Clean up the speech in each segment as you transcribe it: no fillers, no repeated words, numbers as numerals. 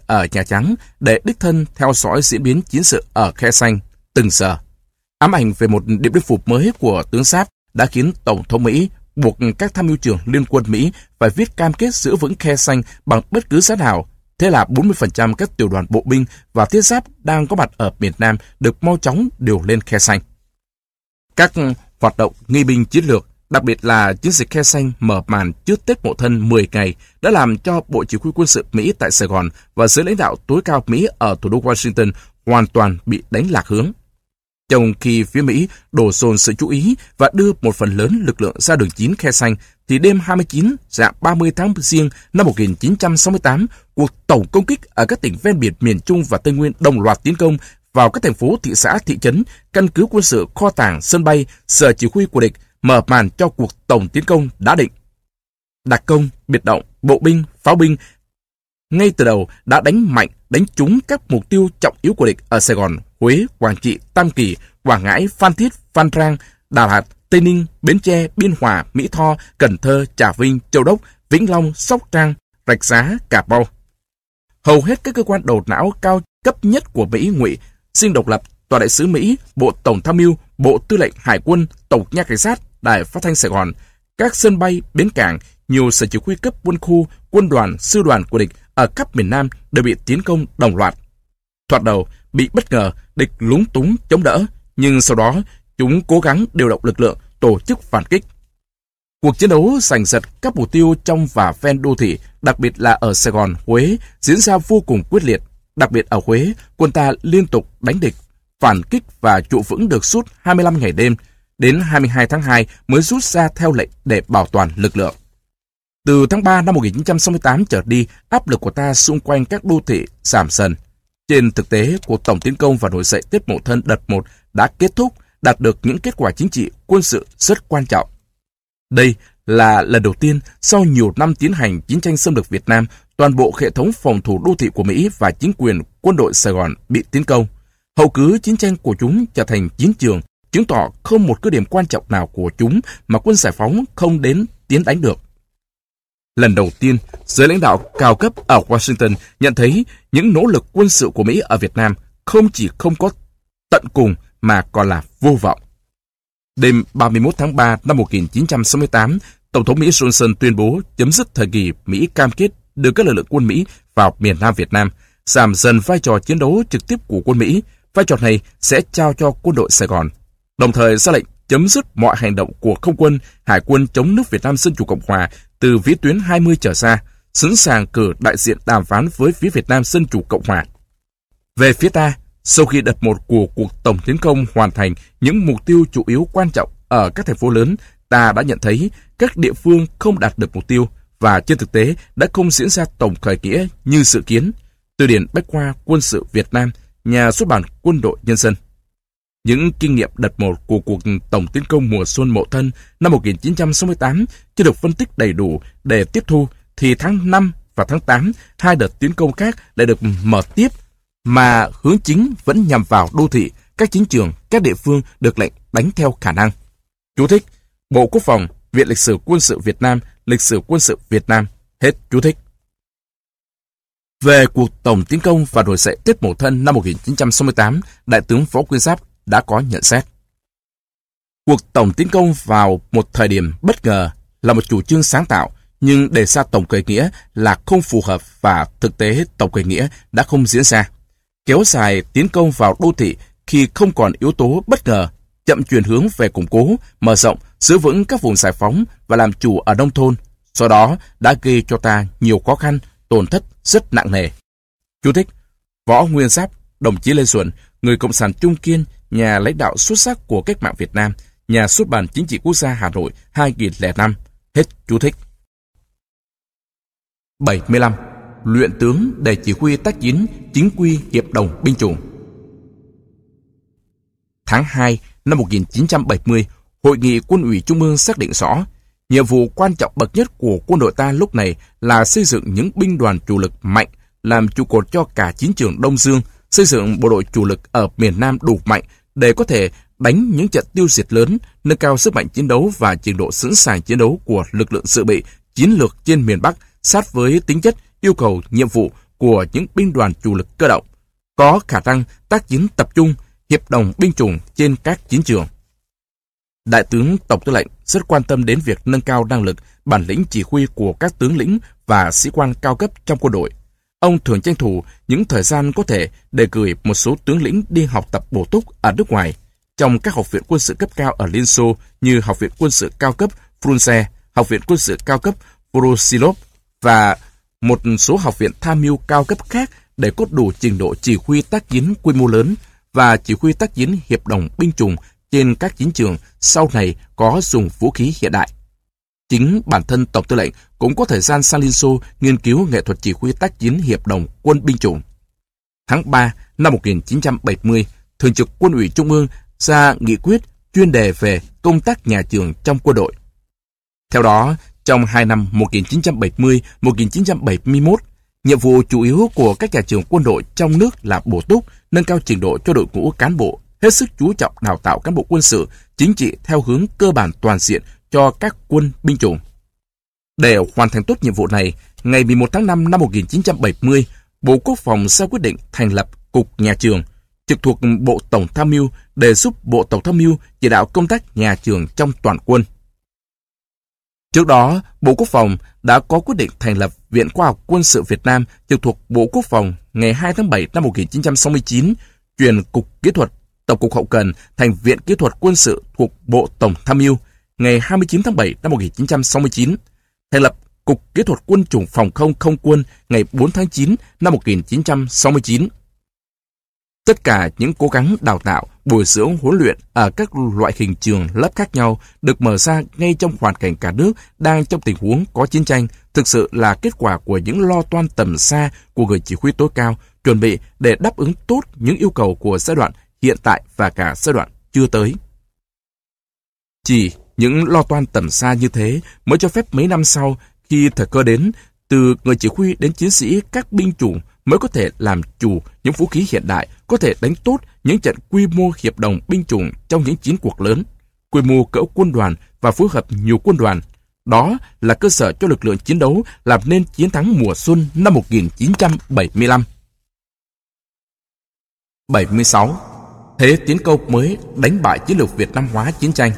ở Nhà Trắng để đích thân theo dõi diễn biến chiến sự ở Khe Xanh từng giờ. Ám ảnh về một điện biên phủ mới của tướng Giáp đã khiến Tổng thống Mỹ buộc các tham mưu trưởng liên quân Mỹ phải viết cam kết giữ vững Khe Xanh bằng bất cứ giá nào. Thế là 40% các tiểu đoàn bộ binh và thiết giáp đang có mặt ở miền Nam được mau chóng điều lên Khe Xanh. Các hoạt động nghi binh chiến lược, đặc biệt là chiến dịch Khe Xanh mở màn trước Tết Mậu Thân 10 ngày, đã làm cho Bộ Chỉ huy Quân sự Mỹ tại Sài Gòn và giới lãnh đạo tối cao Mỹ ở thủ đô Washington hoàn toàn bị đánh lạc hướng. Trong khi phía Mỹ đổ dồn sự chú ý và đưa một phần lớn lực lượng ra đường 9 Khe Xanh, thì đêm 29 dạng 30 tháng Giêng năm 1968, cuộc tổng công kích ở các tỉnh ven biển miền Trung và Tây Nguyên đồng loạt tiến công vào các thành phố, thị xã, thị trấn, căn cứ quân sự, kho tàng, sân bay, sở chỉ huy của địch, mở màn cho cuộc tổng tiến công đã định. Đặc công, biệt động, bộ binh, pháo binh ngay từ đầu đã đánh mạnh, đánh trúng các mục tiêu trọng yếu của địch ở Sài Gòn, Huế, Quảng Trị, Tam Kỳ, Quảng Ngãi, Phan Thiết, Phan Rang, Đà Lạt, Tây Ninh, Bến Tre, Biên Hòa, Mỹ Tho, Cần Thơ, Trà Vinh, Châu Đốc, Vĩnh Long, Sóc Trăng, Rạch Giá, Cà Mau. Hầu hết các cơ quan đầu não cao cấp nhất của Mỹ ngụy, Dinh Độc Lập, Tòa đại sứ Mỹ, Bộ Tổng tham mưu, Bộ Tư lệnh Hải quân, Tổng nha cảnh sát, Đài Phát thanh Sài Gòn, các sân bay, bến cảng, nhiều sở chỉ huy cấp quân khu, quân đoàn, sư đoàn của địch ở khắp miền Nam đều bị tiến công đồng loạt. Thoạt đầu bị bất ngờ, địch lúng túng chống đỡ, nhưng sau đó chúng cố gắng điều động lực lượng, tổ chức phản kích. Cuộc chiến đấu giành giật các mục tiêu trong và ven đô thị, đặc biệt là ở Sài Gòn, Huế, diễn ra vô cùng quyết liệt. Đặc biệt ở Huế, quân ta liên tục đánh địch, phản kích và trụ vững được suốt 25 ngày đêm, đến 22 tháng 2 mới rút ra theo lệnh để bảo toàn lực lượng. Từ tháng 3 năm 1968 trở đi, áp lực của ta xung quanh các đô thị giảm dần. Trên thực tế, cuộc tổng tiến công và nổi dậy Tết Mậu Thân đợt 1 đã kết thúc, đạt được những kết quả chính trị, quân sự rất quan trọng. Đây là lần đầu tiên sau nhiều năm tiến hành chiến tranh xâm lược Việt Nam, toàn bộ hệ thống phòng thủ đô thị của Mỹ và chính quyền quân đội Sài Gòn bị tiến công. Hậu cứ chiến tranh của chúng trở thành chiến trường, chứng tỏ không một cứ điểm quan trọng nào của chúng mà quân giải phóng không đến tiến đánh được. Lần đầu tiên, giới lãnh đạo cao cấp ở Washington nhận thấy những nỗ lực quân sự của Mỹ ở Việt Nam không chỉ không có tận cùng mà còn là vô vọng. Đêm 31 tháng 3 năm 1968, Tổng thống Mỹ Johnson tuyên bố chấm dứt thời kỳ Mỹ cam kết đưa các lực lượng quân Mỹ vào miền Nam Việt Nam, giảm dần vai trò chiến đấu trực tiếp của quân Mỹ. Vai trò này sẽ trao cho quân đội Sài Gòn, đồng thời ra lệnh chấm dứt mọi hành động của không quân, hải quân chống nước Việt Nam Dân Chủ Cộng Hòa từ vĩ tuyến 20 trở ra, sẵn sàng cử đại diện đàm phán với phía Việt Nam Dân Chủ Cộng Hòa. Về phía ta, sau khi đợt 1 của cuộc tổng tiến công hoàn thành những mục tiêu chủ yếu quan trọng ở các thành phố lớn, ta đã nhận thấy các địa phương không đạt được mục tiêu và trên thực tế đã không diễn ra tổng khởi nghĩa như dự kiến. Từ điển Bách khoa Quân sự Việt Nam, Nhà xuất bản Quân đội Nhân dân. Những kinh nghiệm đợt 1 của cuộc tổng tiến công mùa xuân Mậu Thân năm 1968 chưa được phân tích đầy đủ để tiếp thu, thì tháng 5 và tháng 8, hai đợt tiến công khác lại được mở tiếp, mà hướng chính vẫn nhằm vào đô thị, các chiến trường, các địa phương được lệnh đánh theo khả năng. Chú thích: Bộ Quốc phòng, Viện Lịch sử Quân sự Việt Nam, Lịch sử Quân sự Việt Nam. Hết chú thích. Về cuộc tổng tiến công và nổi dậy Tết Mậu Thân năm 1968, Đại tướng Võ Nguyên Giáp đã có nhận xét. Cuộc tổng tiến công vào một thời điểm bất ngờ là một chủ trương sáng tạo, nhưng đề ra tổng khởi nghĩa là không phù hợp và thực tế tổng khởi nghĩa đã không diễn ra. Kéo dài tiến công vào đô thị khi không còn yếu tố bất ngờ, chậm chuyển hướng về củng cố, mở rộng, giữ vững các vùng giải phóng và làm chủ ở nông thôn, do đó đã gây cho ta nhiều khó khăn, tổn thất rất nặng nề. Chú thích: Võ Nguyên Giáp, đồng chí Lê Duẩn, người cộng sản trung kiên, nhà lãnh đạo xuất sắc của cách mạng Việt Nam, Nhà xuất bản Chính trị Quốc gia Hà Nội 2005. Hết chú thích. 75. Luyện tướng để chỉ huy tác chiến chính quy hiệp đồng binh chủng. Tháng 2 năm 1970, Hội nghị Quân ủy Trung ương xác định rõ, nhiệm vụ quan trọng bậc nhất của quân đội ta lúc này là xây dựng những binh đoàn chủ lực mạnh, làm trụ cột cho cả chiến trường Đông Dương, xây dựng bộ đội chủ lực ở miền Nam đủ mạnh để có thể đánh những trận tiêu diệt lớn, nâng cao sức mạnh chiến đấu và trình độ sẵn sàng chiến đấu của lực lượng dự bị, chiến lược trên miền Bắc sát với tính chất, yêu cầu, nhiệm vụ của những binh đoàn chủ lực cơ động, có khả năng tác chiến tập trung, hiệp đồng binh chủng trên các chiến trường. Đại tướng Tổng tư lệnh rất quan tâm đến việc nâng cao năng lực, bản lĩnh chỉ huy của các tướng lĩnh và sĩ quan cao cấp trong quân đội. Ông thường tranh thủ những thời gian có thể để gửi một số tướng lĩnh đi học tập bổ túc ở nước ngoài, trong các học viện quân sự cấp cao ở Liên Xô như Học viện quân sự cao cấp Frunze, Học viện quân sự cao cấp Voroshilov và một số học viện tham mưu cao cấp khác để có đủ trình độ chỉ huy tác chiến quy mô lớn và chỉ huy tác chiến hiệp đồng binh chủng trên các chiến trường sau này có dùng vũ khí hiện đại. Chính bản thân Tổng tư lệnh cũng có thời gian sang Liên Xô nghiên cứu nghệ thuật chỉ huy tác chiến hiệp đồng quân binh chủng. Tháng 3 năm 1970, Thường trực Quân ủy Trung ương ra nghị quyết chuyên đề về công tác nhà trường trong quân đội. Theo đó, trong 2 năm 1970-1971, nhiệm vụ chủ yếu của các nhà trường quân đội trong nước là bổ túc, nâng cao trình độ cho đội ngũ cán bộ, hết sức chú trọng đào tạo cán bộ quân sự, chính trị theo hướng cơ bản toàn diện cho các quân binh chủng. Để hoàn thành tốt nhiệm vụ này, ngày 11 tháng 5 năm 1970, Bộ Quốc phòng ra quyết định thành lập Cục Nhà trường, trực thuộc Bộ Tổng tham mưu để giúp Bộ Tổng tham mưu chỉ đạo công tác nhà trường trong toàn quân. Trước đó, Bộ Quốc phòng đã có quyết định thành lập Viện Khoa học Quân sự Việt Nam trực thuộc Bộ Quốc phòng ngày 2 tháng 7 năm 1969, chuyển Cục Kỹ thuật Tổng cục Hậu cần thành Viện Kỹ thuật Quân sự thuộc Bộ Tổng tham mưu ngày 29 tháng 7 năm 1969, thành lập Cục Kỹ thuật Quân chủng Phòng không Không quân ngày 4 tháng 9 năm 1969. Tất cả những cố gắng đào tạo, bồi dưỡng, huấn luyện ở các loại hình trường lớp khác nhau được mở ra ngay trong hoàn cảnh cả nước đang trong tình huống có chiến tranh, thực sự là kết quả của những lo toan tầm xa của người chỉ huy tối cao, chuẩn bị để đáp ứng tốt những yêu cầu của giai đoạn hiện tại và cả giai đoạn chưa tới. Chỉ những lo toan tầm xa như thế mới cho phép mấy năm sau, khi thời cơ đến, từ người chỉ huy đến chiến sĩ các binh chủng mới có thể làm chủ những vũ khí hiện đại, có thể đánh tốt những trận quy mô hiệp đồng binh chủng trong những chiến cuộc lớn, quy mô cỡ quân đoàn và phối hợp nhiều quân đoàn. Đó là cơ sở cho lực lượng chiến đấu làm nên chiến thắng mùa xuân năm 1975. 76. Thế tiến công mới đánh bại chiến lược Việt Nam hóa chiến tranh.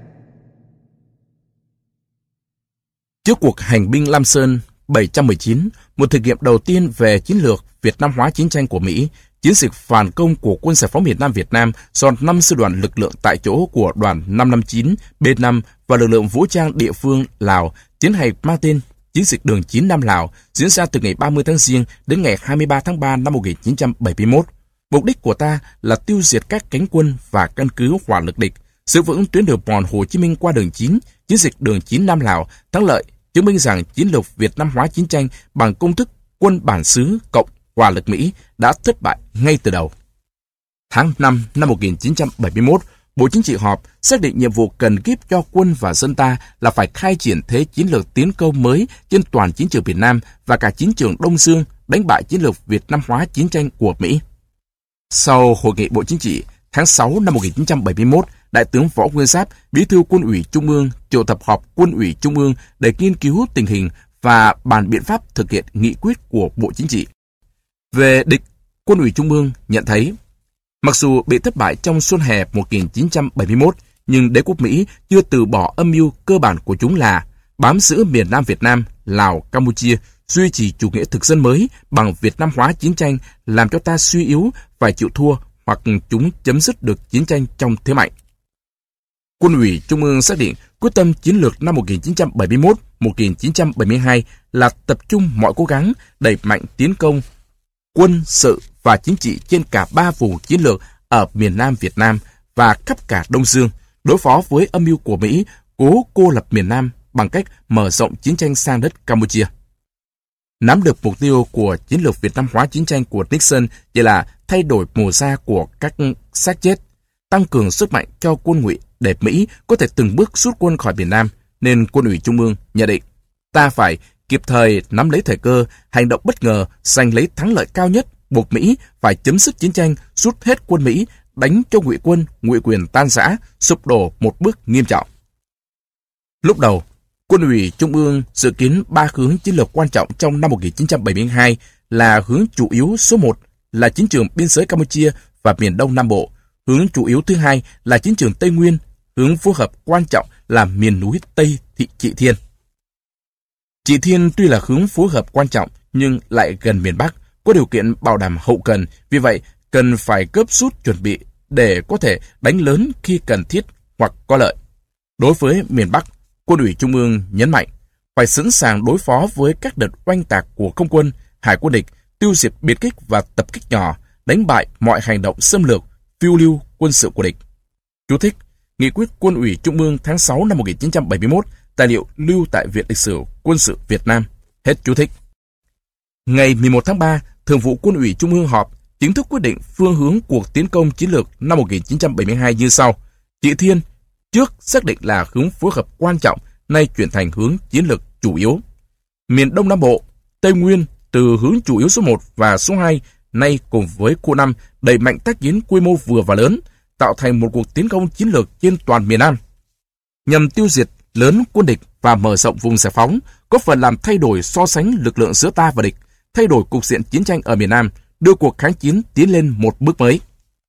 Trước cuộc hành binh Lam Sơn 719, một thử nghiệm đầu tiên về chiến lược Việt Nam hóa chiến tranh của Mỹ, chiến dịch phản công của Quân Giải phóng miền Nam Việt Nam do 5 sư đoàn lực lượng tại chỗ của đoàn 559, B5 và lực lượng vũ trang địa phương Lào tiến hành mang tên chiến dịch đường 9 Nam Lào, diễn ra từ ngày 30 tháng Giêng đến ngày 23 tháng 3 năm 1971. Mục đích của ta là tiêu diệt các cánh quân và căn cứ hỏa lực địch, giữ vững tuyến đường mòn Hồ Chí Minh qua đường 9, chiến dịch đường 9 Nam Lào thắng lợi, chứng minh rằng chiến lược Việt Nam hóa chiến tranh bằng công thức quân bản xứ cộng hỏa lực Mỹ đã thất bại ngay từ đầu. Tháng 5 năm 1971, Bộ Chính trị họp xác định nhiệm vụ cần kíp cho quân và dân ta là phải khai triển thế chiến lược tiến công mới trên toàn chiến trường miền Nam và cả chiến trường Đông Dương, đánh bại chiến lược Việt Nam hóa chiến tranh của Mỹ. Sau hội nghị Bộ Chính trị tháng 6 năm 1971, Đại tướng Võ Nguyên Giáp, Bí thư Quân ủy Trung ương, triệu tập họp Quân ủy Trung ương để nghiên cứu tình hình và bàn biện pháp thực hiện nghị quyết của Bộ Chính trị. Về địch, Quân ủy Trung ương nhận thấy, mặc dù bị thất bại trong xuân hè 1971, nhưng đế quốc Mỹ chưa từ bỏ âm mưu cơ bản của chúng là bám giữ miền Nam Việt Nam, Lào, Campuchia, duy trì chủ nghĩa thực dân mới bằng Việt Nam hóa chiến tranh, làm cho ta suy yếu, phải chịu thua hoặc chúng chấm dứt được chiến tranh trong thế mạnh. Quân ủy Trung ương xác định quyết tâm chiến lược năm 1971-1972 là tập trung mọi cố gắng đẩy mạnh tiến công quân sự và chính trị trên cả 3 vùng chiến lược ở miền Nam Việt Nam và khắp cả Đông Dương, đối phó với âm mưu của Mỹ cố cô lập miền Nam bằng cách mở rộng chiến tranh sang đất Campuchia. Nắm được mục tiêu của chiến lược Việt Nam hóa chiến tranh của Nixon chỉ là thay đổi màu da của các xác chết, tăng cường sức mạnh cho quân ngụy để Mỹ có thể từng bước rút quân khỏi miền Nam, nên Quân ủy Trung ương nhận định ta phải kịp thời nắm lấy thời cơ, hành động bất ngờ, giành lấy thắng lợi cao nhất, buộc Mỹ phải chấm dứt chiến tranh, rút hết quân Mỹ, đánh cho ngụy quân, ngụy quyền tan rã, sụp đổ một bước nghiêm trọng. Lúc đầu, Quân ủy Trung ương dự kiến 3 hướng chiến lược quan trọng trong năm 1972 là hướng chủ yếu số 1 là chiến trường biên giới Campuchia và miền Đông Nam Bộ. Hướng chủ yếu thứ hai là chiến trường Tây Nguyên. Hướng phối hợp quan trọng là miền núi Tây Thị Trị Thiên. Trị Thiên tuy là hướng phối hợp quan trọng nhưng lại gần miền Bắc, có điều kiện bảo đảm hậu cần, vì vậy cần phải gấp rút chuẩn bị để có thể đánh lớn khi cần thiết hoặc có lợi. Đối với miền Bắc, Quân ủy Trung ương nhấn mạnh phải sẵn sàng đối phó với các đợt oanh tạc của không quân, hải quân địch, tiêu diệt biệt kích và tập kích nhỏ, đánh bại mọi hành động xâm lược, phiêu lưu quân sự của địch. Chú thích: Nghị quyết Quân ủy Trung ương tháng 6 năm 1971, tài liệu lưu tại Viện Lịch sử Quân sự Việt Nam. Hết chú thích. Ngày 11 tháng 3, Thường vụ Quân ủy Trung ương họp, chính thức quyết định phương hướng cuộc tiến công chiến lược năm 1972 như sau. Trị Thiên trước xác định là hướng phối hợp quan trọng, nay chuyển thành hướng chiến lược chủ yếu. Miền Đông Nam Bộ, Tây Nguyên từ hướng chủ yếu số 1 và số 2, nay cùng với khu 5 đẩy mạnh tác chiến quy mô vừa và lớn, tạo thành một cuộc tiến công chiến lược trên toàn miền Nam, nhằm tiêu diệt lớn quân địch và mở rộng vùng giải phóng, có phần làm thay đổi so sánh lực lượng giữa ta và địch, thay đổi cục diện chiến tranh ở miền Nam, đưa cuộc kháng chiến tiến lên một bước mới.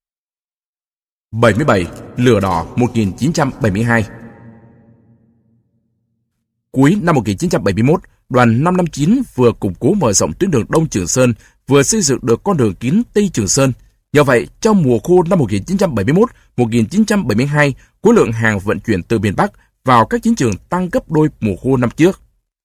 77. Lửa đỏ 1972. Cuối năm 1971, đoàn 559 vừa củng cố mở rộng tuyến đường Đông Trường Sơn, vừa xây dựng được con đường kín Tây Trường Sơn. Nhờ vậy, trong mùa khô năm 1971-1972, khối lượng hàng vận chuyển từ miền Bắc vào các chiến trường tăng gấp đôi mùa khô năm trước.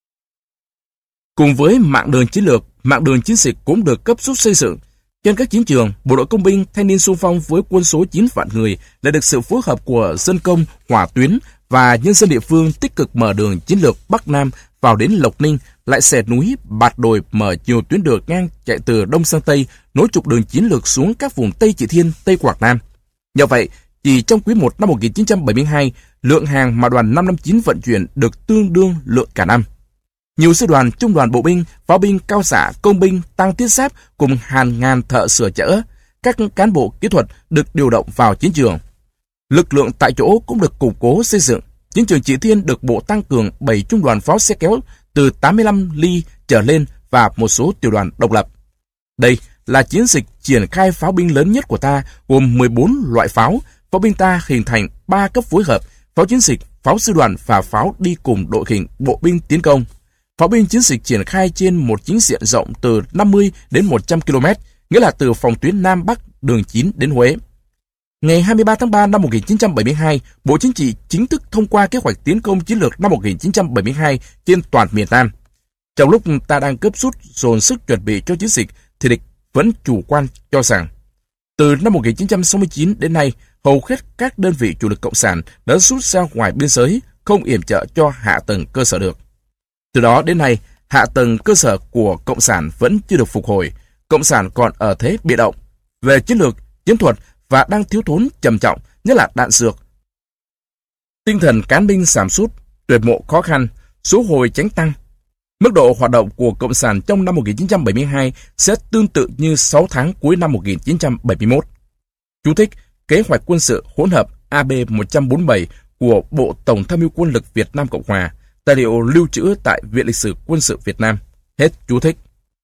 Cùng với mạng đường chiến lược, mạng đường chiến dịch cũng được cấp rút xây dựng. Trên các chiến trường, bộ đội công binh, thanh niên xung phong với quân số 9 vạn người đã được sự phối hợp của dân công, hỏa tuyến và nhân dân địa phương tích cực mở đường chiến lược Bắc Nam vào đến Lộc Ninh, lại xẻ núi, bạt đồi, mở nhiều tuyến đường ngang chạy từ Đông sang Tây, nối trục đường chiến lược xuống các vùng Tây Trị Thiên, Tây Quảng Nam. Nhờ vậy, chỉ trong quý 1 năm 1972, lượng hàng mà đoàn 559 vận chuyển được tương đương lượng cả năm. Nhiều sư đoàn, trung đoàn bộ binh, pháo binh, cao xạ, công binh, tăng thiết giáp cùng hàng ngàn thợ sửa chữa, các cán bộ kỹ thuật được điều động vào chiến trường. Lực lượng tại chỗ cũng được củng cố xây dựng. Chiến trường Trị Thiên được bộ tăng cường 7 trung đoàn pháo xe kéo từ 85 ly trở lên và một số tiểu đoàn độc lập. Đây là chiến dịch triển khai pháo binh lớn nhất của ta, gồm 14 loại pháo. Pháo binh ta hình thành 3 cấp phối hợp: pháo chiến dịch, pháo sư đoàn và pháo đi cùng đội hình bộ binh tiến công. Pháo binh chiến dịch triển khai trên một chiến diện rộng từ 50 đến 100 km, nghĩa là từ phòng tuyến Nam Bắc đường 9 đến Huế. Ngày 23 tháng 3 năm 1972, Bộ Chính trị chính thức thông qua kế hoạch tiến công chiến lược năm 1972 trên toàn miền Nam. Trong lúc ta đang gấp rút dồn sức chuẩn bị cho chiến dịch, thì địch vẫn chủ quan cho rằng từ năm 1969 đến nay, hầu hết các đơn vị chủ lực cộng sản đã rút ra ngoài biên giới, không yểm trợ cho hạ tầng cơ sở được. Từ đó đến nay, hạ tầng cơ sở của cộng sản vẫn chưa được phục hồi, cộng sản còn ở thế bị động về chiến lược, chiến thuật và đang thiếu thốn trầm trọng, nhất là đạn dược. Tinh thần cán binh giảm sút, tuyển mộ khó khăn, số hồi chánh tăng. Mức độ hoạt động của cộng sản trong năm 1972 sẽ tương tự như 6 tháng cuối năm 1971. Chú thích: Kế hoạch quân sự hỗn hợp AB-147 của Bộ Tổng tham mưu quân lực Việt Nam Cộng Hòa, tài liệu lưu trữ tại Viện Lịch sử Quân sự Việt Nam. Hết chú thích.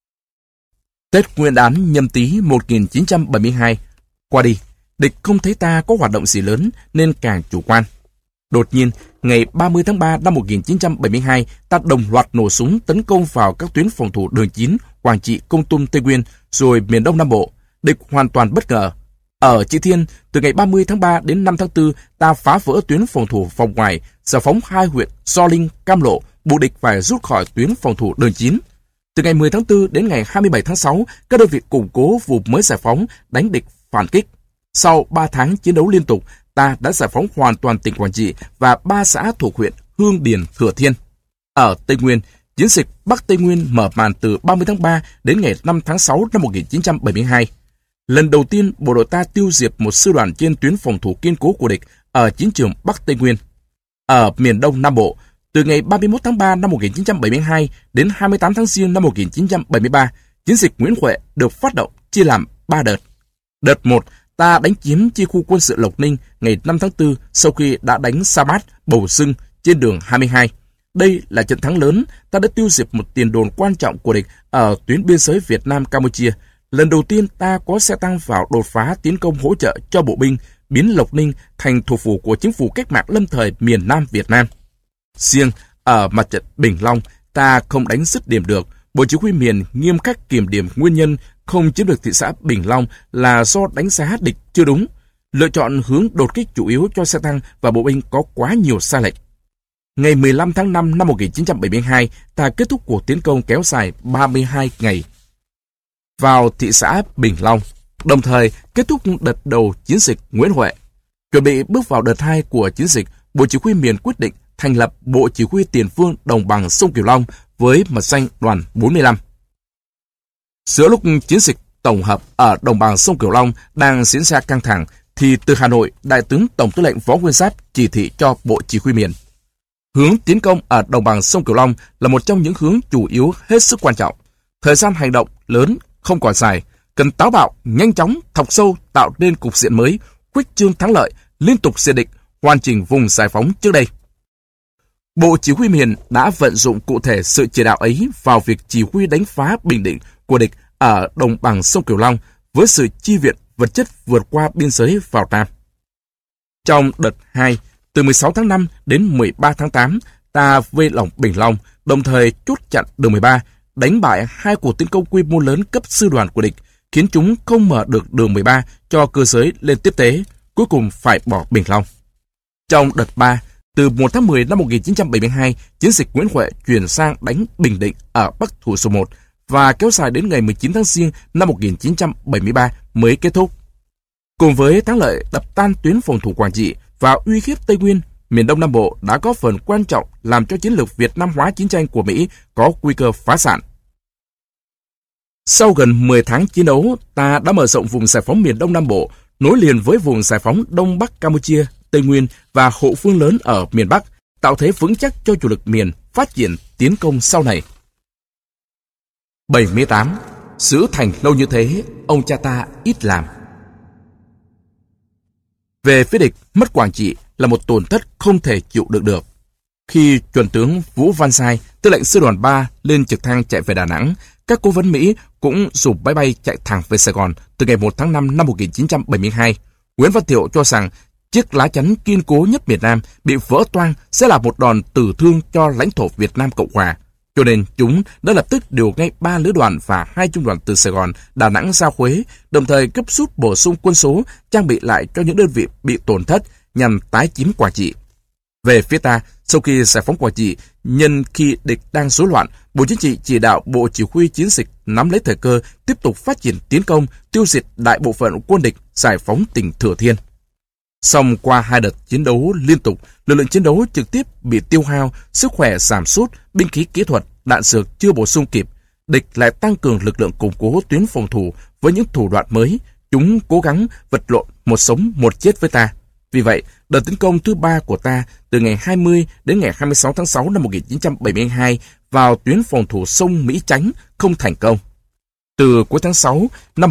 Tết Nguyên đán Nhâm Tý 1972 qua đi, địch không thấy ta có hoạt động gì lớn nên càng chủ quan. Đột nhiên, ngày 30 tháng 3 năm 1972, ta đồng loạt nổ súng tấn công vào các tuyến phòng thủ đường 9, Quảng Trị, Kon Tum, Tây Nguyên, rồi miền Đông Nam Bộ. Địch hoàn toàn bất ngờ. Ở Trị Thiên, từ ngày 30 tháng 3 đến 5 tháng 4, ta phá vỡ tuyến phòng thủ vòng ngoài, giải phóng 2 huyện Gio Linh, Cam Lộ, buộc địch phải rút khỏi tuyến phòng thủ đường 9. Từ ngày 10 tháng 4 đến ngày 27 tháng 6, các đơn vị củng cố vùng mới giải phóng, đánh địch phản kích. Sau 3 tháng chiến đấu liên tục, ta đã giải phóng hoàn toàn tỉnh Quảng Trị và 3 xã thuộc huyện Hương Điền, Thừa Thiên. Ở Tây Nguyên, chiến dịch Bắc Tây Nguyên mở màn từ 30 tháng 3 đến ngày 5 tháng 6 năm 1972. Lần đầu tiên, bộ đội ta tiêu diệt một sư đoàn trên tuyến phòng thủ kiên cố của địch ở chiến trường Bắc Tây Nguyên. Ở miền Đông Nam Bộ, từ ngày 31 tháng 3 năm 1972 đến 28 tháng Giêng năm 1973, chiến dịch Nguyễn Huệ được phát động chia làm 3 đợt. Đợt 1, ta đánh chiếm chi khu quân sự Lộc Ninh ngày 5 tháng 4 sau khi đã đánh Sa Bát, Bầu Sưng trên đường 22. Đây là trận thắng lớn, ta đã tiêu diệt một tiền đồn quan trọng của địch ở tuyến biên giới Việt Nam-Campuchia. Lần đầu tiên ta có xe tăng vào đột phá tiến công hỗ trợ cho bộ binh, biến Lộc Ninh thành thủ phủ của chính phủ cách mạng lâm thời miền Nam Việt Nam. Riêng ở mặt trận Bình Long, ta không đánh dứt điểm được. Bộ Chỉ huy miền nghiêm khắc kiểm điểm nguyên nhân không chiếm được thị xã Bình Long là do đánh giá địch chưa đúng. Lựa chọn hướng đột kích chủ yếu cho xe tăng và bộ binh có quá nhiều sai lệch. Ngày 15 tháng 5 năm 1972, ta kết thúc cuộc tiến công kéo dài 32 ngày vào thị xã Bình Long, đồng thời kết thúc đợt đầu chiến dịch Nguyễn Huệ. Chuẩn bị bước vào đợt 2 của chiến dịch, Bộ Chỉ huy miền quyết định thành lập Bộ Chỉ huy Tiền phương Đồng bằng sông Cửu Long với mật danh Đoàn 45. Giữa lúc chiến dịch tổng hợp ở Đồng bằng sông Cửu Long đang diễn ra căng thẳng, thì từ Hà Nội, Đại tướng Tổng tư lệnh Võ Nguyên Giáp chỉ thị cho Bộ Chỉ huy miền. Hướng tiến công ở Đồng bằng sông Cửu Long là một trong những hướng chủ yếu hết sức quan trọng. Thời gian hành động lớn không còn dài, cần táo bạo, nhanh chóng, thọc sâu, tạo nên cục diện mới, khuếch trương thắng lợi, liên tục diệt địch, hoàn chỉnh vùng giải phóng trước đây. Bộ Chỉ huy miền đã vận dụng cụ thể sự chỉ đạo ấy vào việc chỉ huy đánh phá Bình Định của địch ở Đồng bằng sông Cửu Long với sự chi viện vật chất vượt qua biên giới vào Nam. Trong đợt 2, từ 16 tháng 5 đến 13 tháng 8, ta vây lỏng Bình Long, đồng thời chốt chặn đường 13, đánh bại 2 cuộc tiến công quy mô lớn cấp sư đoàn của địch, khiến chúng không mở được đường 13 cho cơ giới lên tiếp tế, cuối cùng phải bỏ Bình Long. Trong đợt 3, từ 1 tháng 10 năm 1972, chiến dịch Nguyễn Huệ chuyển sang đánh Bình Định ở Bắc Thủ Dầu Một và kéo dài đến ngày 19 tháng Giêng năm 1973 mới kết thúc. Cùng với thắng lợi đập tan tuyến phòng thủ Quảng Trị và uy hiếp Tây Nguyên, miền Đông Nam Bộ đã góp phần quan trọng làm cho chiến lược Việt Nam hóa chiến tranh của Mỹ có nguy cơ phá sản. Sau gần 10 tháng chiến đấu, ta đã mở rộng vùng giải phóng miền Đông Nam Bộ, nối liền với vùng giải phóng Đông Bắc Campuchia, Tây Nguyên và hậu phương lớn ở miền Bắc, tạo thế vững chắc cho chủ lực miền phát triển tiến công sau này. 78. Giữ thành lâu như thế, ông cha ta ít làm. Về phía địch, mất Quảng Trị là một tổn thất không thể chịu đựng được. Khi chuẩn tướng Vũ Văn Sai, tư lệnh sư đoàn 3 lên trực thăng chạy về Đà Nẵng, các cố vấn Mỹ cũng dùng máy bay chạy thẳng về Sài Gòn từ ngày 1 tháng 5 năm 1972. Nguyễn Văn Thiệu cho rằng chiếc lá chắn kiên cố nhất miền Nam bị vỡ toang sẽ là một đòn tử thương cho lãnh thổ Việt Nam Cộng Hòa. Cho nên chúng đã lập tức điều ngay 3 lữ đoàn và 2 trung đoàn từ Sài Gòn, Đà Nẵng ra Huế, đồng thời gấp rút bổ sung quân số, trang bị lại cho những đơn vị bị tổn thất nhằm tái chiếm Quảng Trị. Về phía ta, sau khi giải phóng Quảng Trị, nhân khi địch đang rối loạn, Bộ Chính trị chỉ đạo Bộ Chỉ huy chiến dịch nắm lấy thời cơ, tiếp tục phát triển tiến công, tiêu diệt đại bộ phận quân địch, giải phóng tỉnh Thừa Thiên. Song qua 2 đợt chiến đấu liên tục, lực lượng chiến đấu trực tiếp bị tiêu hao, sức khỏe giảm sút, binh khí kỹ thuật, đạn dược chưa bổ sung kịp. Địch lại tăng cường lực lượng củng cố tuyến phòng thủ với những thủ đoạn mới. Chúng cố gắng vật lộn một sống một chết với ta. Vì vậy, đợt tấn công thứ 3 của ta từ ngày 20 đến ngày 26 tháng 6 năm 1972 vào tuyến phòng thủ sông Mỹ Chánh không thành công. Từ cuối tháng 6 năm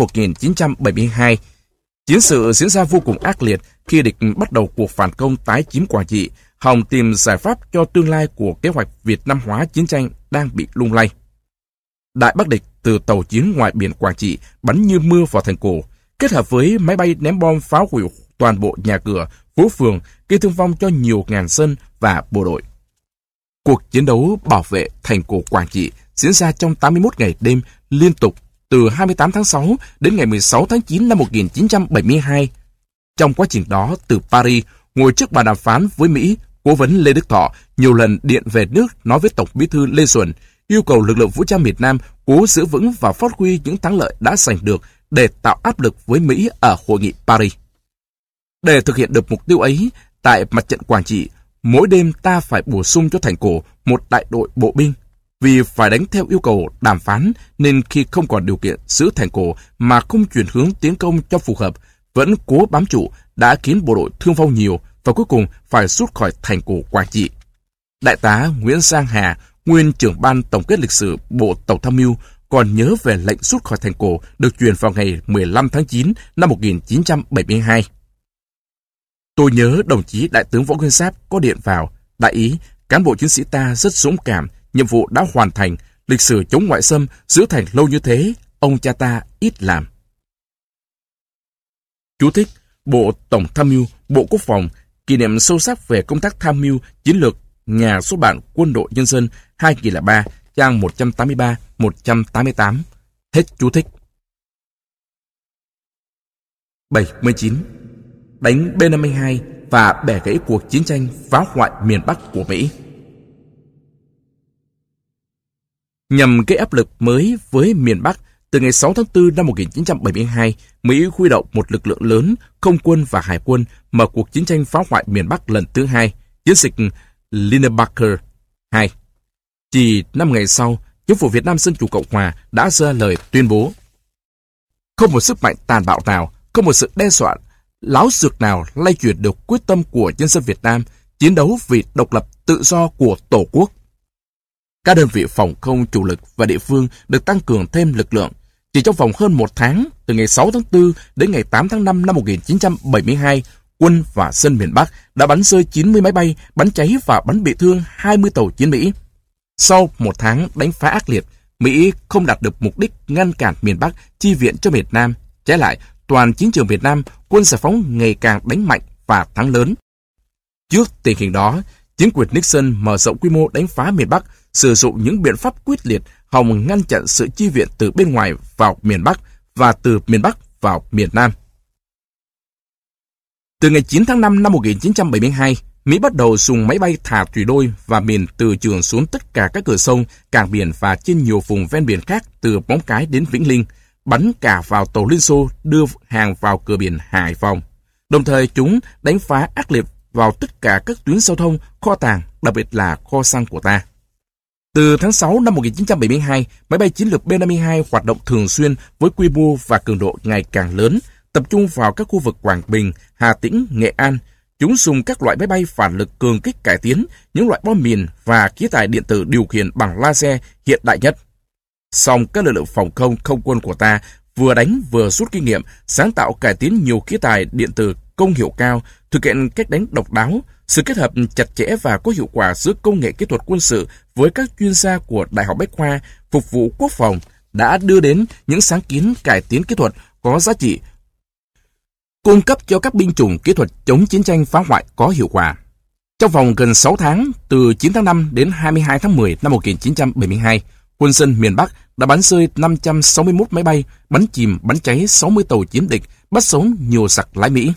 1972, chiến sự diễn ra vô cùng ác liệt khi địch bắt đầu cuộc phản công tái chiếm Quảng Trị, hòng tìm giải pháp cho tương lai của kế hoạch Việt Nam hóa chiến tranh đang bị lung lay. Đại Bắc địch từ tàu chiến ngoài biển Quảng Trị bắn như mưa vào thành cổ, kết hợp với máy bay ném bom phá hủy toàn bộ nhà cửa, phố phường, gây thương vong cho nhiều ngàn dân và bộ đội. Cuộc chiến đấu bảo vệ thành cổ Quảng Trị diễn ra trong 81 ngày đêm liên tục từ 28 tháng 6 đến ngày 16 tháng 9 năm 1972. Trong quá trình đó, từ Paris, ngồi trước bàn đàm phán với Mỹ, cố vấn Lê Đức Thọ nhiều lần điện về nước nói với Tổng bí thư Lê Duẩn, yêu cầu lực lượng vũ trang miền Nam cố giữ vững và phát huy những thắng lợi đã giành được để tạo áp lực với Mỹ ở hội nghị Paris. Để thực hiện được mục tiêu ấy, tại mặt trận Quảng Trị, mỗi đêm ta phải bổ sung cho thành cổ một đại đội bộ binh. Vì phải đánh theo yêu cầu đàm phán nên khi không còn điều kiện giữ thành cổ mà không chuyển hướng tiến công cho phù hợp, vẫn cố bám trụ đã khiến bộ đội thương vong nhiều và cuối cùng phải rút khỏi thành cổ Quảng Trị. Đại tá Nguyễn Giang Hà, nguyên trưởng ban tổng kết lịch sử Bộ Tổng tham mưu, còn nhớ về lệnh rút khỏi thành cổ được truyền vào ngày 15 tháng 9 năm 1972. Tôi nhớ đồng chí Đại tướng Võ Nguyên Giáp có điện vào: Đại ý, cán bộ chiến sĩ ta rất dũng cảm, nhiệm vụ đã hoàn thành, lịch sử chống ngoại xâm giữ thành lâu như thế, ông cha ta ít làm. Chú thích: Bộ Tổng tham mưu, Bộ Quốc phòng, kỷ niệm sâu sắc về công tác tham mưu chiến lược, nhà xuất bản Quân đội Nhân dân 2003, trang 183-188. Hết chú thích. 79. Đánh B-52 và bẻ gãy cuộc chiến tranh phá hoại miền Bắc của Mỹ. Nhằm gây áp lực mới với miền Bắc, từ ngày 6 tháng 4 năm 1972, Mỹ huy động một lực lượng lớn, không quân và hải quân, mở cuộc chiến tranh phá hoại miền Bắc lần thứ hai, chiến dịch Linebacker II. Chỉ 5 ngày sau, chính phủ Việt Nam Dân Chủ Cộng Hòa đã ra lời tuyên bố: không một sức mạnh tàn bạo nào, không một sự đe dọa láo xược nào lay chuyển được quyết tâm của nhân dân Việt Nam chiến đấu vì độc lập tự do của Tổ quốc. Các đơn vị phòng không chủ lực và địa phương được tăng cường thêm lực lượng. Chỉ trong vòng hơn một tháng, từ ngày 6 tháng 4 đến ngày 8 tháng 5 năm 1972, quân và dân miền Bắc đã bắn rơi 90 máy bay, bắn cháy và bắn bị thương 20 tàu chiến Mỹ. Sau một tháng đánh phá ác liệt, Mỹ không đạt được mục đích ngăn cản miền Bắc chi viện cho miền Nam. Trái lại, toàn chiến trường Việt Nam, quân giải phóng ngày càng đánh mạnh và thắng lớn. Trước tình hình đó, chính quyền Nixon mở rộng quy mô đánh phá miền Bắc, sử dụng những biện pháp quyết liệt hòng ngăn chặn sự chi viện từ bên ngoài vào miền Bắc và từ miền Bắc vào miền Nam. Từ ngày 9 tháng 5 năm 1972, Mỹ bắt đầu dùng máy bay thả thủy đôi và mìn từ trường xuống tất cả các cửa sông, cảng biển và trên nhiều vùng ven biển khác từ Móng Cái đến Vĩnh Linh, bắn cả vào tàu Liên Xô đưa hàng vào cửa biển Hải Phòng. Đồng thời chúng đánh phá ác liệt vào tất cả các tuyến giao thông, kho tàng, đặc biệt là kho xăng của ta. Từ tháng 6 năm 1972, máy bay chiến lược B-52 hoạt động thường xuyên với quy mô và cường độ ngày càng lớn, tập trung vào các khu vực Quảng Bình, Hà Tĩnh, Nghệ An. Chúng dùng các loại máy bay phản lực cường kích cải tiến, những loại bom mìn và khí tài điện tử điều khiển bằng laser hiện đại nhất. Song các lực lượng phòng không không quân của ta vừa đánh vừa rút kinh nghiệm, sáng tạo cải tiến nhiều khí tài điện tử công hiệu cao, thực hiện cách đánh độc đáo. Sự kết hợp chặt chẽ và có hiệu quả giữa công nghệ kỹ thuật quân sự với các chuyên gia của Đại học Bách khoa phục vụ quốc phòng đã đưa đến những sáng kiến cải tiến kỹ thuật có giá trị, cung cấp cho các binh chủng kỹ thuật chống chiến tranh phá hoại có hiệu quả. Trong vòng gần 6 tháng, từ 9 tháng 5 đến 22 tháng 10 năm 1972, quân dân miền Bắc đã bắn rơi 561 máy bay, bắn chìm, bắn cháy 60 tàu chiến địch, bắt sống nhiều giặc lái Mỹ.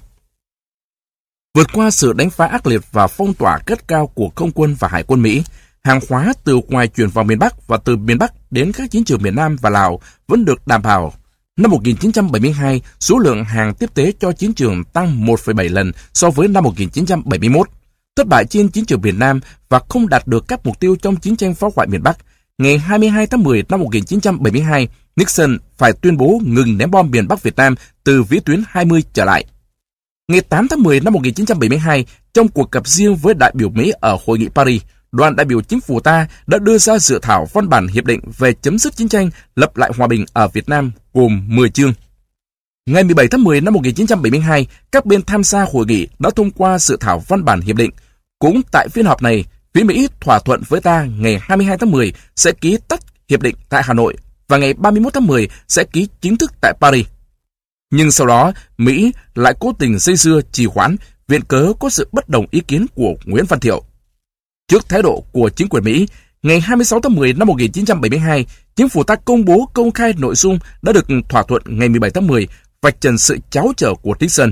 Vượt qua sự đánh phá ác liệt và phong tỏa gắt cao của không quân và hải quân Mỹ, hàng hóa từ ngoài chuyển vào miền Bắc và từ miền Bắc đến các chiến trường miền Nam và Lào vẫn được đảm bảo. Năm 1972, số lượng hàng tiếp tế cho chiến trường tăng 1,7 lần so với năm 1971. Thất bại trên chiến trường miền Nam và không đạt được các mục tiêu trong chiến tranh phá hoại miền Bắc. Ngày 22 tháng 10 năm 1972, Nixon phải tuyên bố ngừng ném bom miền Bắc Việt Nam từ vĩ tuyến 20 trở lại. Ngày 8 tháng 10 năm 1972, trong cuộc gặp riêng với đại biểu Mỹ ở Hội nghị Paris, đoàn đại biểu chính phủ ta đã đưa ra dự thảo văn bản hiệp định về chấm dứt chiến tranh, lập lại hòa bình ở Việt Nam gồm 10 chương. Ngày 17 tháng 10 năm 1972, các bên tham gia hội nghị đã thông qua dự thảo văn bản hiệp định. Cũng tại phiên họp này, phía Mỹ thỏa thuận với ta ngày 22 tháng 10 sẽ ký tắt hiệp định tại Hà Nội và ngày 31 tháng 10 sẽ ký chính thức tại Paris. Nhưng sau đó, Mỹ lại cố tình dây dưa trì hoãn, viện cớ có sự bất đồng ý kiến của Nguyễn Văn Thiệu. Trước thái độ của chính quyền Mỹ, ngày 26 tháng 10 năm 1972, chính phủ ta công bố công khai nội dung đã được thỏa thuận ngày 17 tháng 10, vạch trần sự tráo trở của Nixon.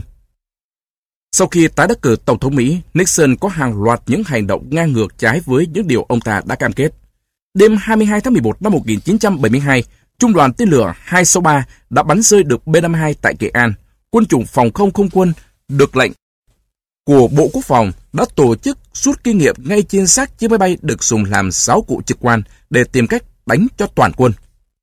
Sau khi tái đắc cử Tổng thống Mỹ, Nixon có hàng loạt những hành động ngang ngược trái với những điều ông ta đã cam kết. Đêm 22 tháng 11 năm 1972, Trung đoàn tên lửa 263 đã bắn rơi được B-52 tại Nghệ An. Quân chủng phòng không không quân được lệnh của Bộ Quốc phòng đã tổ chức rút kinh nghiệm ngay trên xác chiếc máy bay được dùng làm giáo cụ trực quan để tìm cách đánh cho toàn quân.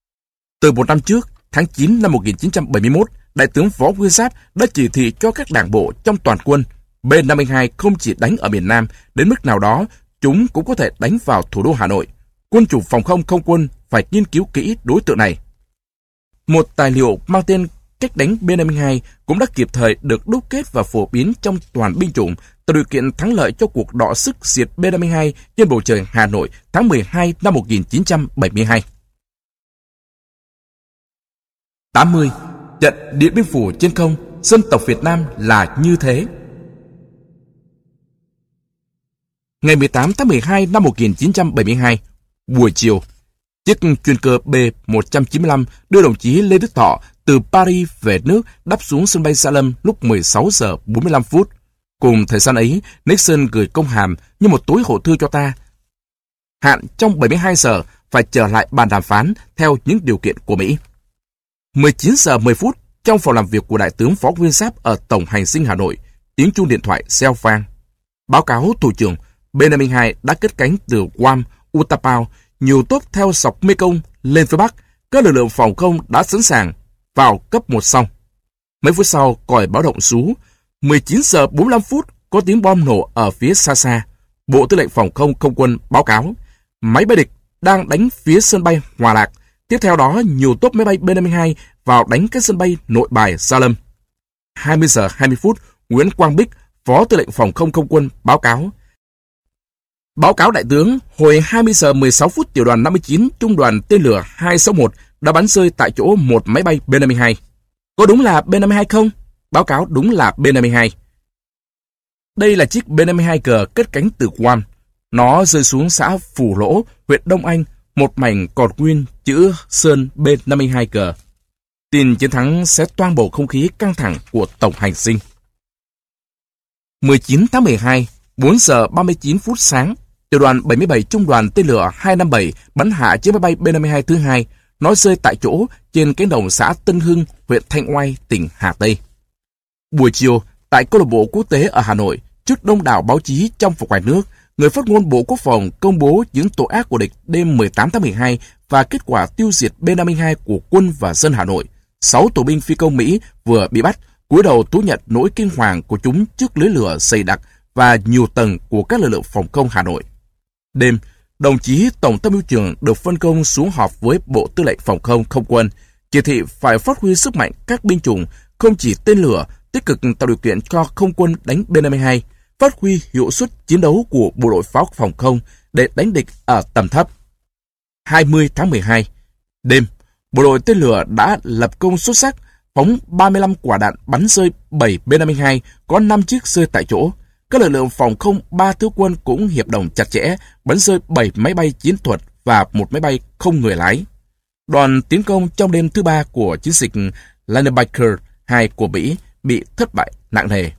Từ một năm trước, tháng 9 năm 1971, Đại tướng Võ Nguyên Giáp đã chỉ thị cho các đảng bộ trong toàn quân, B-52 không chỉ đánh ở miền Nam, đến mức nào đó, chúng cũng có thể đánh vào thủ đô Hà Nội. Quân chủng phòng không không quân phải nghiên cứu kỹ đối tượng này. Một tài liệu mang tên Cách đánh B-52 cũng đã kịp thời được đúc kết và phổ biến trong toàn binh chủng tạo điều kiện thắng lợi cho cuộc đọ sức diệt B-52 trên bầu trời Hà Nội tháng 12 năm 1972. 80. Trận Điện Biên Phủ trên không, dân tộc Việt Nam là như thế. Ngày 18 tháng 12 năm 1972, buổi chiều, chiếc chuyên cơ B-195 đưa đồng chí Lê Đức Thọ từ Paris về nước đáp xuống sân bay Sa Lâm lúc 16 giờ 45 phút. Cùng thời gian ấy, Nixon gửi công hàm như một tối hậu thư cho ta. Hạn trong 72 giờ phải trở lại bàn đàm phán theo những điều kiện của Mỹ. 19 giờ 10 phút, trong phòng làm việc của Đại tướng Võ Nguyên Giáp ở Tổng hành dinh Hà Nội, tiếng chuông điện thoại reo vang. Báo cáo thủ trưởng, B-52 đã cất cánh từ Guam, Utapao, nhiều tốp theo dọc Mekong lên phía Bắc. Các lực lượng phòng không đã sẵn sàng, vào cấp 1 xong. Mấy phút sau, còi báo động rú. 19 giờ 45 phút, có tiếng bom nổ ở phía xa xa. Bộ Tư lệnh Phòng không Không quân báo cáo, máy bay địch đang đánh phía sân bay Hòa Lạc. Tiếp theo đó, nhiều tốp máy bay B-52 vào đánh các sân bay Nội Bài, Gia Lâm. 20 giờ 20 phút, Nguyễn Quang Bích, Phó Tư lệnh Phòng không Không quân báo cáo. Báo cáo đại tướng, hồi 20 giờ 16 phút, tiểu đoàn 59, trung đoàn tên lửa 261 đã bắn rơi tại chỗ một máy bay B-52. Có đúng là B-52 không? Báo cáo đúng là B-52. Đây là chiếc B-52G cất cánh từ Guam. Nó rơi xuống xã Phù Lỗ, huyện Đông Anh, một mảnh cột nguyên chữ Sơn B-52G. Tin chiến thắng sẽ toang bầu không khí căng thẳng của Tổng hành dinh. 19 tháng 12, 4 giờ 39 phút sáng, tiểu đoàn 77 trung đoàn tên lửa 257 bắn hạ chiếc máy bay B-52 thứ hai. Nó rơi tại chỗ trên cánh đồng xã Tân Hưng, huyện Thanh Oai, tỉnh Hà Tây. Buổi chiều, tại câu lạc bộ quốc tế ở Hà Nội, trước đông đảo báo chí trong và ngoài nước, người phát ngôn Bộ Quốc phòng công bố những tội ác của địch đêm 18 tháng 12 và kết quả tiêu diệt B-52 của quân và dân Hà Nội. 6 tù binh phi công Mỹ vừa bị bắt, cúi đầu thú nhận nỗi kinh hoàng của chúng trước lưới lửa dày đặc và nhiều tầng của các lực lượng phòng không Hà Nội. Đêm, đồng chí Tổng tham mưu trưởng được phân công xuống họp với Bộ Tư lệnh Phòng không Không quân, chỉ thị phải phát huy sức mạnh các binh chủng, không chỉ tên lửa, tích cực tạo điều kiện cho không quân đánh B-52, phát huy hiệu suất chiến đấu của bộ đội pháo phòng không để đánh địch ở tầm thấp. 20 tháng 12, đêm, bộ đội tên lửa đã lập công xuất sắc, phóng 35 quả đạn bắn rơi 7 B-52, có 5 chiếc rơi tại chỗ. Các lực lượng phòng không 3 thứ quân cũng hiệp đồng chặt chẽ, bắn rơi 7 máy bay chiến thuật và 1 máy bay không người lái. Đoàn tiến công trong đêm thứ 3 của chiến dịch Linebacker 2 của Mỹ bị thất bại nặng nề.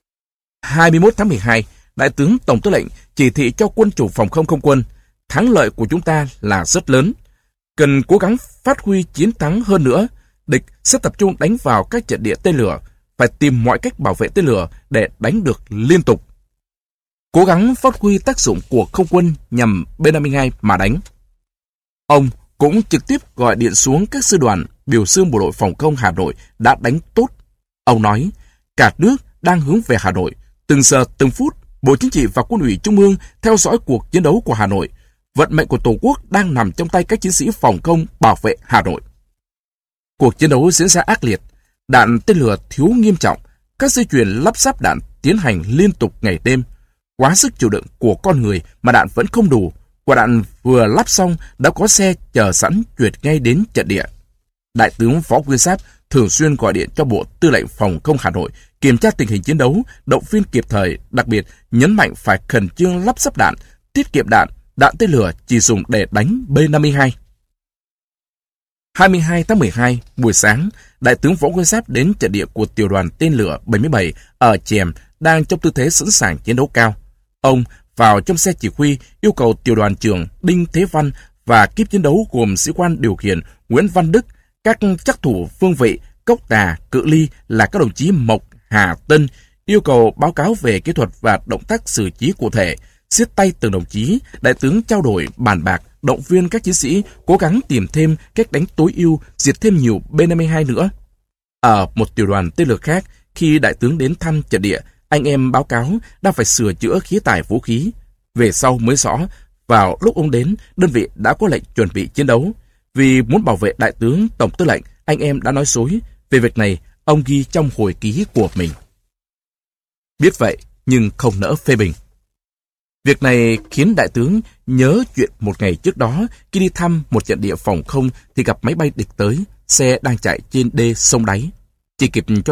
21 tháng 12, Đại tướng Tổng tư lệnh chỉ thị cho quân chủng phòng không không quân, thắng lợi của chúng ta là rất lớn. Cần cố gắng phát huy chiến thắng hơn nữa, địch sẽ tập trung đánh vào các trận địa tên lửa, phải tìm mọi cách bảo vệ tên lửa để đánh được liên tục. Cố gắng phát huy tác dụng của không quân nhằm B-52 mà đánh. Ông cũng trực tiếp gọi điện xuống các sư đoàn biểu dương bộ đội phòng không Hà Nội đã đánh tốt. Ông nói, cả nước đang hướng về Hà Nội, từng giờ từng phút, Bộ Chính trị và Quân ủy Trung ương theo dõi cuộc chiến đấu của Hà Nội. Vận mệnh của Tổ quốc đang nằm trong tay các chiến sĩ phòng không bảo vệ Hà Nội. Cuộc chiến đấu diễn ra ác liệt, đạn tên lửa thiếu nghiêm trọng, các dây chuyền lắp ráp đạn tiến hành liên tục ngày đêm. Quá sức chịu đựng của con người mà đạn vẫn không đủ. Quả đạn vừa lắp xong đã có xe chờ sẵn chuyển ngay đến trận địa. Đại tướng Võ Nguyên Giáp thường xuyên gọi điện cho Bộ Tư lệnh Phòng không Hà Nội kiểm tra tình hình chiến đấu, động viên kịp thời, đặc biệt nhấn mạnh phải khẩn trương lắp ráp đạn, tiết kiệm đạn, đạn tên lửa chỉ dùng để đánh B-52. 22 tháng 12, buổi sáng, Đại tướng Võ Nguyên Giáp đến trận địa của tiểu đoàn tên lửa 77 ở Chèm đang trong tư thế sẵn sàng chiến đấu cao. Ông vào trong xe chỉ huy yêu cầu tiểu đoàn trưởng Đinh Thế Văn và kíp chiến đấu gồm sĩ quan điều khiển Nguyễn Văn Đức, các trắc thủ phương vị, Cốc Tà, Cự Ly là các đồng chí Mộc, Hà, Tân, yêu cầu báo cáo về kỹ thuật và động tác xử trí cụ thể, siết tay từng đồng chí. Đại tướng trao đổi bàn bạc, động viên các chiến sĩ cố gắng tìm thêm cách đánh tối ưu, diệt thêm nhiều B-52 nữa. Ở một tiểu đoàn tên lửa khác, khi đại tướng đến thăm trận địa, anh em báo cáo đang phải sửa chữa khí tải vũ khí. Về sau mới rõ, vào lúc ông đến, đơn vị đã có lệnh chuẩn bị chiến đấu. Vì muốn bảo vệ đại tướng Tổng tư lệnh, anh em đã nói dối. Về việc này, ông ghi trong hồi ký của mình. Biết vậy, nhưng không nỡ phê bình. Việc này khiến đại tướng nhớ chuyện một ngày trước đó, khi đi thăm một trận địa phòng không thì gặp máy bay địch tới, xe đang chạy trên đê sông Đáy. Chỉ kịp cho